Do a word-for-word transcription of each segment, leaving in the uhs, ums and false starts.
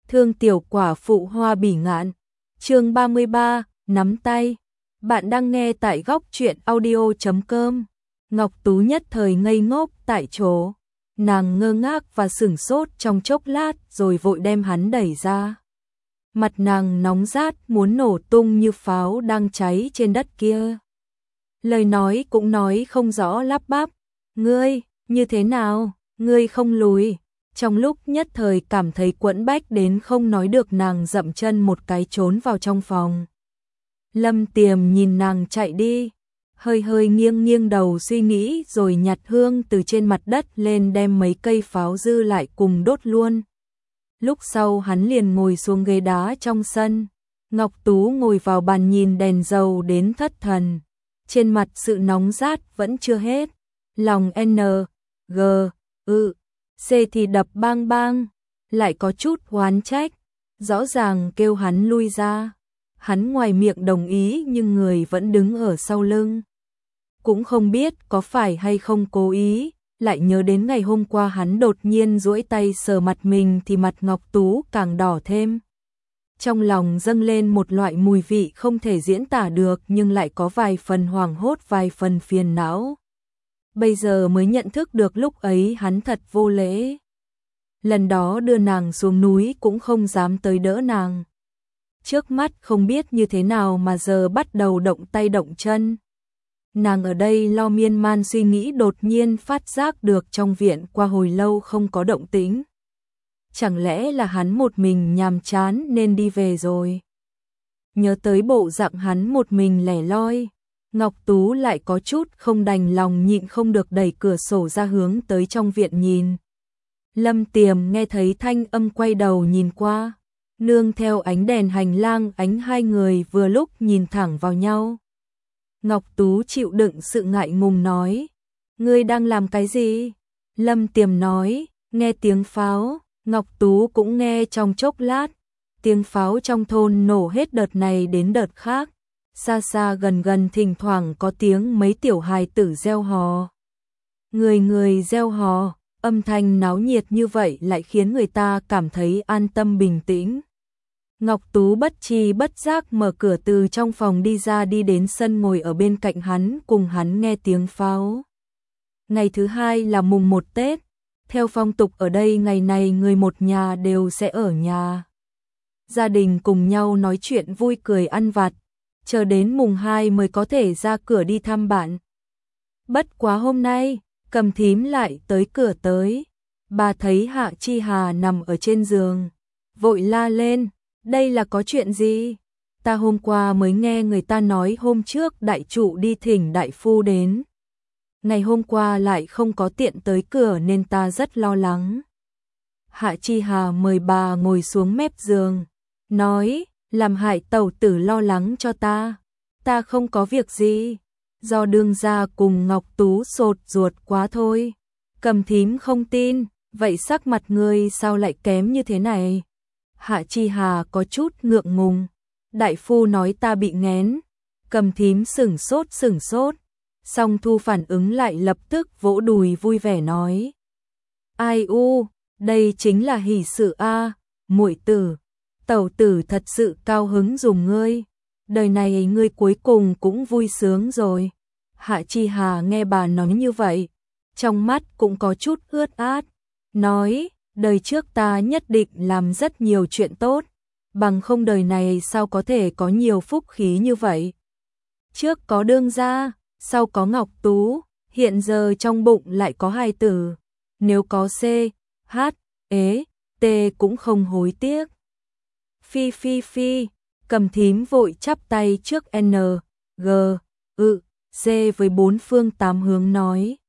Thương tiểu quả phụ Hoa Bỉ Ngạn. Chương ba mươi ba, nắm tay. Bạn đang nghe tại góc truyện audio chấm com. Ngọc Tú nhất thời ngây ngốc tại chỗ. Nàng ngơ ngác và sửng sốt trong chốc lát rồi vội đem hắn đẩy ra. Mặt nàng nóng rát muốn nổ tung như pháo đang cháy trên đất kia. Lời nói cũng nói không rõ lắp bắp. Ngươi, như thế nào, ngươi không lùi. Trong lúc nhất thời cảm thấy quẫn bách đến không nói được, nàng dậm chân một cái trốn vào trong phòng. Lâm Tiềm nhìn nàng chạy đi, hơi hơi nghiêng nghiêng đầu suy nghĩ rồi nhặt hương từ trên mặt đất lên đem mấy cây pháo dư lại cùng đốt luôn. Lúc sau hắn liền ngồi xuống ghế đá trong sân. Ngọc Tú ngồi vào bàn nhìn đèn dầu đến thất thần. Trên mặt sự nóng rát vẫn chưa hết. Lòng N, G, ư, C thì đập bang bang. Lại có chút oán trách. Rõ ràng kêu hắn lui ra. Hắn ngoài miệng đồng ý nhưng người vẫn đứng ở sau lưng. Cũng không biết có phải hay không cố ý. Lại nhớ đến ngày hôm qua hắn đột nhiên duỗi tay sờ mặt mình thì mặt Ngọc Tú càng đỏ thêm. Trong lòng dâng lên một loại mùi vị không thể diễn tả được nhưng lại có vài phần hoảng hốt, vài phần phiền não. Bây giờ mới nhận thức được lúc ấy hắn thật vô lễ. Lần đó đưa nàng xuống núi cũng không dám tới đỡ nàng. Trước mắt không biết như thế nào mà giờ bắt đầu động tay động chân. Nàng ở đây lo miên man suy nghĩ, đột nhiên phát giác được trong viện qua hồi lâu không có động tĩnh. Chẳng lẽ là hắn một mình nhàm chán nên đi về rồi? Nhớ tới bộ dạng hắn một mình lẻ loi, Ngọc Tú lại có chút không đành lòng, nhịn không được đẩy cửa sổ ra hướng tới trong viện nhìn. Lâm Tiềm nghe thấy thanh âm quay đầu nhìn qua, nương theo ánh đèn hành lang, ánh hai người vừa lúc nhìn thẳng vào nhau. Ngọc Tú chịu đựng sự ngại ngùng nói, ngươi đang làm cái gì? Lâm Tiềm nói, nghe tiếng pháo. Ngọc Tú cũng nghe trong chốc lát, tiếng pháo trong thôn nổ hết đợt này đến đợt khác, xa xa gần gần thỉnh thoảng có tiếng mấy tiểu hài tử reo hò. Người người reo hò, âm thanh náo nhiệt như vậy lại khiến người ta cảm thấy an tâm bình tĩnh. Ngọc Tú bất tri bất giác mở cửa từ trong phòng đi ra, đi đến sân ngồi ở bên cạnh hắn cùng hắn nghe tiếng pháo. Ngày thứ hai là mùng một Tết. Theo phong tục ở đây ngày này người một nhà đều sẽ ở nhà. Gia đình cùng nhau nói chuyện vui cười ăn vặt, chờ đến mùng hai mới có thể ra cửa đi thăm bạn. Bất quá hôm nay, Cầm Thím lại tới cửa tới. Bà thấy Hạ Chi Hà nằm ở trên giường, vội la lên, đây là có chuyện gì? Ta hôm qua mới nghe người ta nói hôm trước đại trụ đi thỉnh đại phu đến. Ngày hôm qua lại không có tiện tới cửa nên ta rất lo lắng. Hạ Chi Hà mời bà ngồi xuống mép giường, nói, làm hại tẩu tử lo lắng cho ta. Ta không có việc gì, do đương gia cùng Ngọc Tú sốt ruột quá thôi. Cầm Thím không tin, vậy sắc mặt ngươi sao lại kém như thế này? Hạ Chi Hà có chút ngượng ngùng. Đại phu nói ta bị nghén. Cầm Thím sửng sốt sửng sốt. Song Thu phản ứng lại lập tức vỗ đùi vui vẻ nói. Ai u, đây chính là hỷ sự a, muội tử, tẩu tử thật sự cao hứng dùng ngươi. Đời này ngươi cuối cùng cũng vui sướng rồi. Hạ Chi Hà nghe bà nói như vậy, trong mắt cũng có chút ướt át, nói, đời trước ta nhất định làm rất nhiều chuyện tốt, bằng không đời này sao có thể có nhiều phúc khí như vậy. Trước có đương gia, sau có Ngọc Tú, hiện giờ trong bụng lại có hai tử, nếu có C, H, ế, T cũng không hối tiếc. Phi phi phi, Cầm Thím vội chắp tay trước N, G, ư, C với bốn phương tám hướng nói.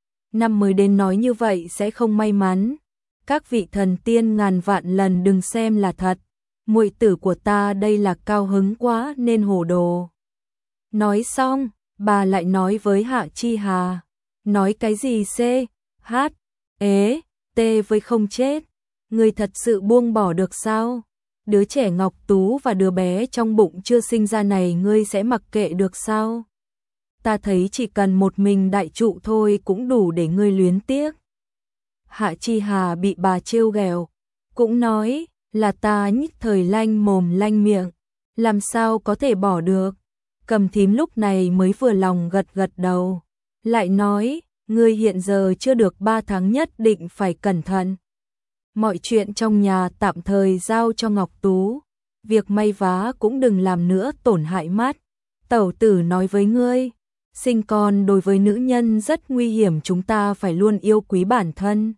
Năm mới đến nói như vậy sẽ không may mắn. Các vị thần tiên ngàn vạn lần đừng xem là thật. Muội tử của ta đây là cao hứng quá nên hồ đồ. Nói xong, bà lại nói với Hạ Chi Hà, nói cái gì C, H, ế, T với không chết, người thật sự buông bỏ được sao? Đứa trẻ Ngọc Tú và đứa bé trong bụng chưa sinh ra này ngươi sẽ mặc kệ được sao? Ta thấy chỉ cần một mình đại trụ thôi cũng đủ để ngươi luyến tiếc. Hạ Chi Hà bị bà trêu ghẹo, cũng nói, là ta nhất thời lanh mồm lanh miệng, làm sao có thể bỏ được. Cầm Thím lúc này mới vừa lòng gật gật đầu, lại nói, ngươi hiện giờ chưa được ba tháng nhất định phải cẩn thận. Mọi chuyện trong nhà tạm thời giao cho Ngọc Tú, việc may vá cũng đừng làm nữa tổn hại mắt. Tẩu tử nói với ngươi, sinh con đối với nữ nhân rất nguy hiểm, chúng ta phải luôn yêu quý bản thân.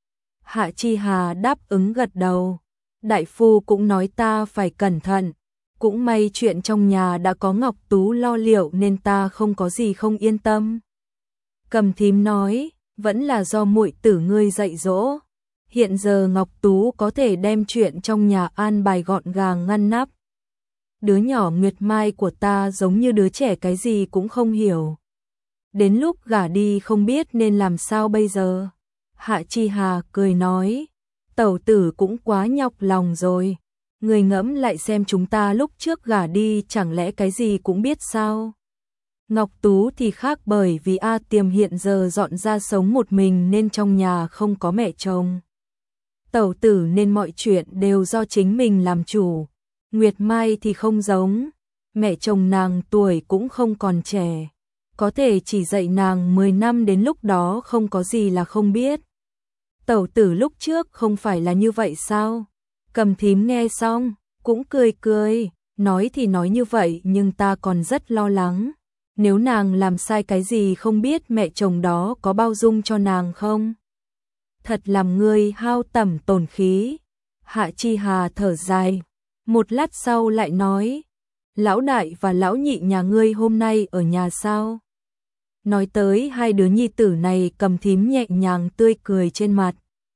Hạ Chi Hà đáp ứng gật đầu, đại phu cũng nói ta phải cẩn thận, cũng may chuyện trong nhà đã có Ngọc Tú lo liệu nên ta không có gì không yên tâm. Cầm Thím nói, vẫn là do muội tử ngươi dạy dỗ. Hiện giờ Ngọc Tú có thể đem chuyện trong nhà an bài gọn gàng ngăn nắp. Đứa nhỏ Nguyệt Mai của ta giống như đứa trẻ cái gì cũng không hiểu. Đến lúc gả đi không biết nên làm sao bây giờ. Hạ Chi Hà cười nói, tẩu tử cũng quá nhọc lòng rồi. Người ngẫm lại xem chúng ta lúc trước gả đi chẳng lẽ cái gì cũng biết sao. Ngọc Tú thì khác, bởi vì A Tiềm hiện giờ dọn ra sống một mình nên trong nhà không có mẹ chồng. Tẩu tử nên mọi chuyện đều do chính mình làm chủ. Nguyệt Mai thì không giống, mẹ chồng nàng tuổi cũng không còn trẻ, có thể chỉ dạy nàng mười năm, đến lúc đó không có gì là không biết. Tẩu tử lúc trước không phải là như vậy sao? Cầm Thím nghe xong, cũng cười cười, nói thì nói như vậy nhưng ta còn rất lo lắng. Nếu nàng làm sai cái gì không biết mẹ chồng đó có bao dung cho nàng không? Thật làm ngươi hao tẩm tổn khí. Hạ Chi Hà thở dài, một lát sau lại nói, lão đại và lão nhị nhà ngươi hôm nay ở nhà sao? Nói tới hai đứa nhi tử này, Cầm Thím nhẹ nhàng tươi cười trên mặt.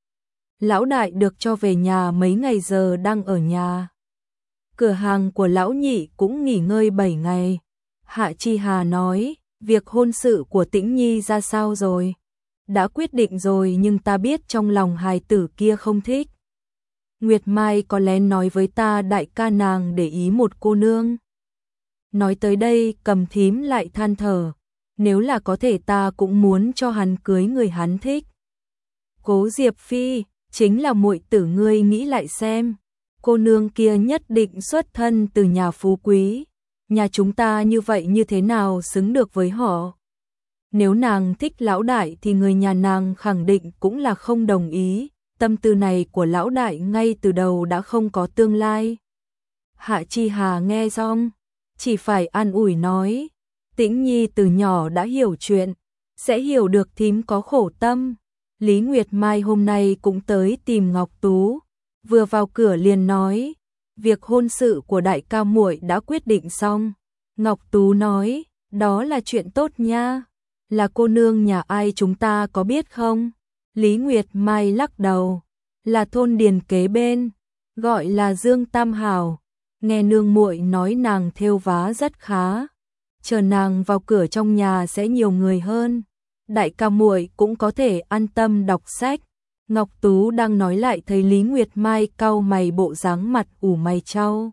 Lão đại được cho về nhà mấy ngày giờ đang ở nhà. Cửa hàng của lão nhị cũng nghỉ ngơi bảy ngày. Hạ Chi Hà nói, việc hôn sự của Tĩnh Nhi ra sao rồi? Đã quyết định rồi nhưng ta biết trong lòng hài tử kia không thích. Nguyệt Mai có lén nói với ta đại ca nàng để ý một cô nương. Nói tới đây Cầm Thím lại than thở, nếu là có thể ta cũng muốn cho hắn cưới người hắn thích. Cố Diệp Phi, chính là muội tử ngươi nghĩ lại xem, cô nương kia nhất định xuất thân từ nhà phú quý, nhà chúng ta như vậy như thế nào xứng được với họ. Nếu nàng thích lão đại thì người nhà nàng khẳng định cũng là không đồng ý, tâm tư này của lão đại ngay từ đầu đã không có tương lai. Hạ Chi Hà nghe xong, chỉ phải an ủi nói, Tĩnh Nhi từ nhỏ đã hiểu chuyện, sẽ hiểu được thím có khổ tâm. Lý Nguyệt Mai hôm nay cũng tới tìm Ngọc Tú, vừa vào cửa liền nói, việc hôn sự của đại ca muội đã quyết định xong. Ngọc Tú nói, đó là chuyện tốt nha, là cô nương nhà ai chúng ta có biết không? Lý Nguyệt Mai lắc đầu, là thôn điền kế bên, gọi là Dương Tam Hào. Nghe nương muội nói nàng thêu vá rất khá, chờ nàng vào cửa trong nhà sẽ nhiều người hơn. Đại ca muội cũng có thể an tâm đọc sách. Ngọc Tú đang nói lại thấy Lý Nguyệt Mai cau mày, bộ dáng mặt ủ mày chau.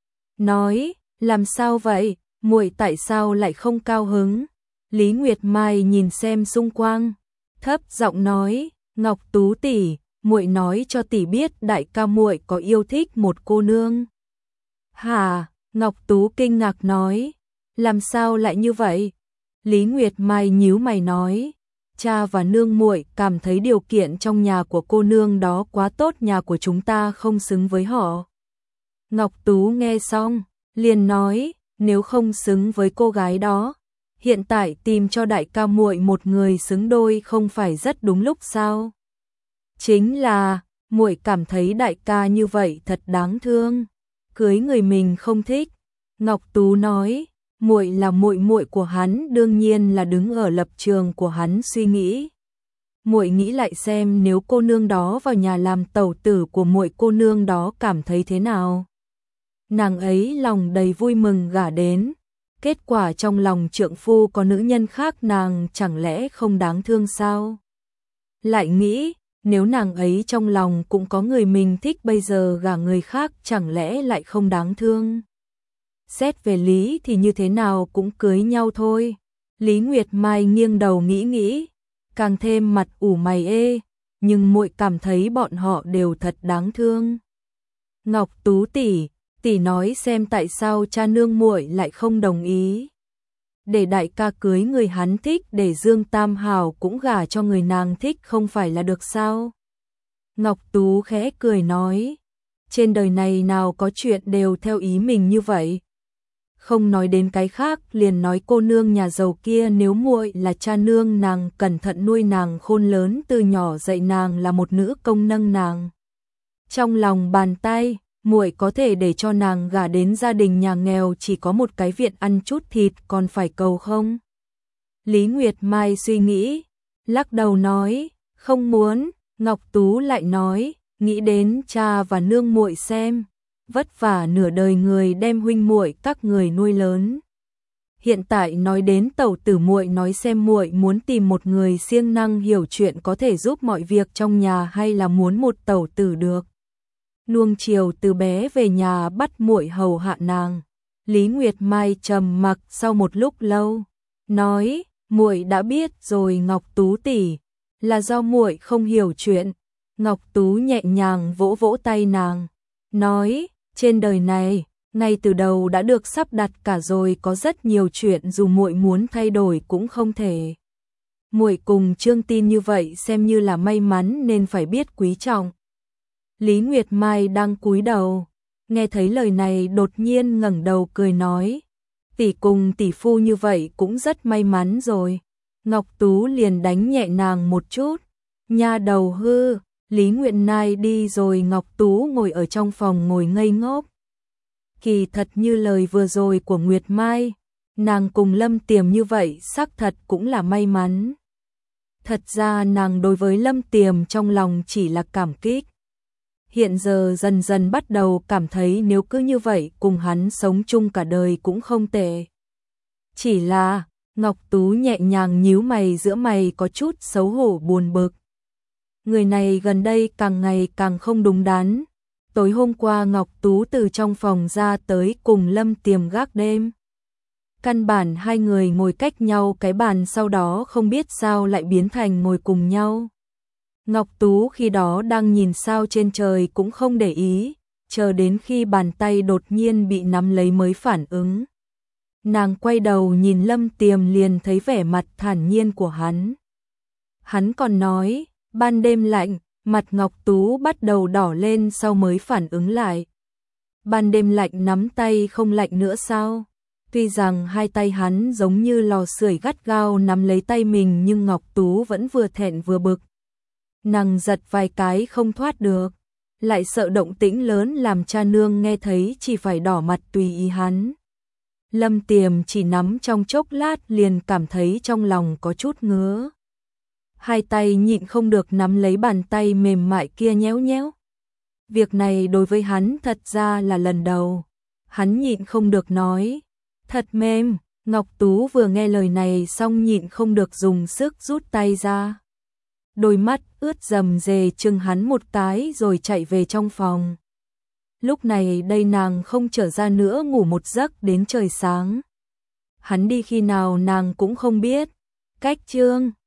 Nói, làm sao vậy, muội tại sao lại không cao hứng? Lý Nguyệt Mai nhìn xem xung quanh, thấp giọng nói, Ngọc Tú tỷ, muội nói cho tỷ biết đại ca muội có yêu thích một cô nương. Hả? Ngọc Tú kinh ngạc nói, làm sao lại như vậy? Lý Nguyệt Mai nhíu mày nói, cha và nương muội cảm thấy điều kiện trong nhà của cô nương đó quá tốt, nhà của chúng ta không xứng với họ. Ngọc Tú nghe xong, liền nói, nếu không xứng với cô gái đó, hiện tại tìm cho đại ca muội một người xứng đôi không phải rất đúng lúc sao? Chính là, muội cảm thấy đại ca như vậy thật đáng thương, cưới người mình không thích. Ngọc Tú nói, muội là muội muội của hắn, đương nhiên là đứng ở lập trường của hắn suy nghĩ. Muội nghĩ lại xem nếu cô nương đó vào nhà làm tẩu tử của muội, cô nương đó cảm thấy thế nào? Nàng ấy lòng đầy vui mừng gả đến, kết quả trong lòng trượng phu có nữ nhân khác, nàng chẳng lẽ không đáng thương sao? Lại nghĩ, nếu nàng ấy trong lòng cũng có người mình thích, bây giờ gả người khác chẳng lẽ lại không đáng thương? Xét về lý thì như thế nào cũng cưới nhau thôi. Lý Nguyệt Mai nghiêng đầu nghĩ nghĩ, càng thêm mặt ủ mày ê, nhưng muội cảm thấy bọn họ đều thật đáng thương. Ngọc Tú tỷ, tỷ nói xem tại sao cha nương muội lại không đồng ý. Để đại ca cưới người hắn thích, để Dương Tam Hảo cũng gả cho người nàng thích không phải là được sao? Ngọc Tú khẽ cười nói, trên đời này nào có chuyện đều theo ý mình như vậy. Không nói đến cái khác, liền nói cô nương nhà giàu kia nếu muội là cha nương nàng cẩn thận nuôi nàng khôn lớn, từ nhỏ dạy nàng là một nữ công nâng nàng trong lòng bàn tay, muội có thể để cho nàng gả đến gia đình nhà nghèo chỉ có một cái viện ăn chút thịt còn phải cầu không? Lý Nguyệt Mai suy nghĩ, lắc đầu nói, không muốn. Ngọc Tú lại nói, nghĩ đến cha và nương muội xem, vất vả nửa đời người đem huynh muội các người nuôi lớn. Hiện tại nói đến tẩu tử muội, nói xem muội muốn tìm một người siêng năng hiểu chuyện có thể giúp mọi việc trong nhà, hay là muốn một tẩu tử được nuông chiều từ bé về nhà bắt muội hầu hạ nàng. Lý Nguyệt Mai trầm mặc sau một lúc lâu, nói, muội đã biết rồi Ngọc Tú tỷ, là do muội không hiểu chuyện. Ngọc Tú nhẹ nhàng vỗ vỗ tay nàng, nói, trên đời này, ngay từ đầu đã được sắp đặt cả rồi, có rất nhiều chuyện dù muội muốn thay đổi cũng không thể. Muội cùng Trương Tin như vậy xem như là may mắn nên phải biết quý trọng. Lý Nguyệt Mai đang cúi đầu, nghe thấy lời này đột nhiên ngẩng đầu cười nói, tỷ cùng tỷ phu như vậy cũng rất may mắn rồi. Ngọc Tú liền đánh nhẹ nàng một chút, nha đầu hư. Lý Nguyệt Mai đi rồi, Ngọc Tú ngồi ở trong phòng ngồi ngây ngốc. Kỳ thật như lời vừa rồi của Nguyệt Mai, nàng cùng Lâm Tiềm như vậy xác thật cũng là may mắn. Thật ra nàng đối với Lâm Tiềm trong lòng chỉ là cảm kích. Hiện giờ dần dần bắt đầu cảm thấy nếu cứ như vậy cùng hắn sống chung cả đời cũng không tệ. Chỉ là, Ngọc Tú nhẹ nhàng nhíu mày, giữa mày có chút xấu hổ buồn bực. Người này gần đây càng ngày càng không đúng đắn. Tối hôm qua Ngọc Tú từ trong phòng ra tới cùng Lâm Tiềm gác đêm. Căn bản hai người ngồi cách nhau cái bàn, sau đó không biết sao lại biến thành ngồi cùng nhau. Ngọc Tú khi đó đang nhìn sao trên trời cũng không để ý, chờ đến khi bàn tay đột nhiên bị nắm lấy mới phản ứng. Nàng quay đầu nhìn Lâm Tiềm liền thấy vẻ mặt thản nhiên của hắn. Hắn còn nói, ban đêm lạnh, mặt Ngọc Tú bắt đầu đỏ lên sau mới phản ứng lại. Ban đêm lạnh nắm tay không lạnh nữa sao? Tuy rằng hai tay hắn giống như lò sưởi gắt gao nắm lấy tay mình nhưng Ngọc Tú vẫn vừa thẹn vừa bực. Nàng giật vài cái không thoát được, lại sợ động tĩnh lớn làm cha nương nghe thấy chỉ phải đỏ mặt tùy ý hắn. Lâm Tiềm chỉ nắm trong chốc lát liền cảm thấy trong lòng có chút ngứa. Hai tay nhịn không được nắm lấy bàn tay mềm mại kia nhéo nhéo. Việc này đối với hắn thật ra là lần đầu. Hắn nhịn không được nói, thật mềm. Ngọc Tú vừa nghe lời này xong nhịn không được dùng sức rút tay ra. Đôi mắt ướt rầm rề chừng hắn một cái rồi chạy về trong phòng. Lúc này đây nàng không trở ra nữa, ngủ một giấc đến trời sáng. Hắn đi khi nào nàng cũng không biết. Cách Trương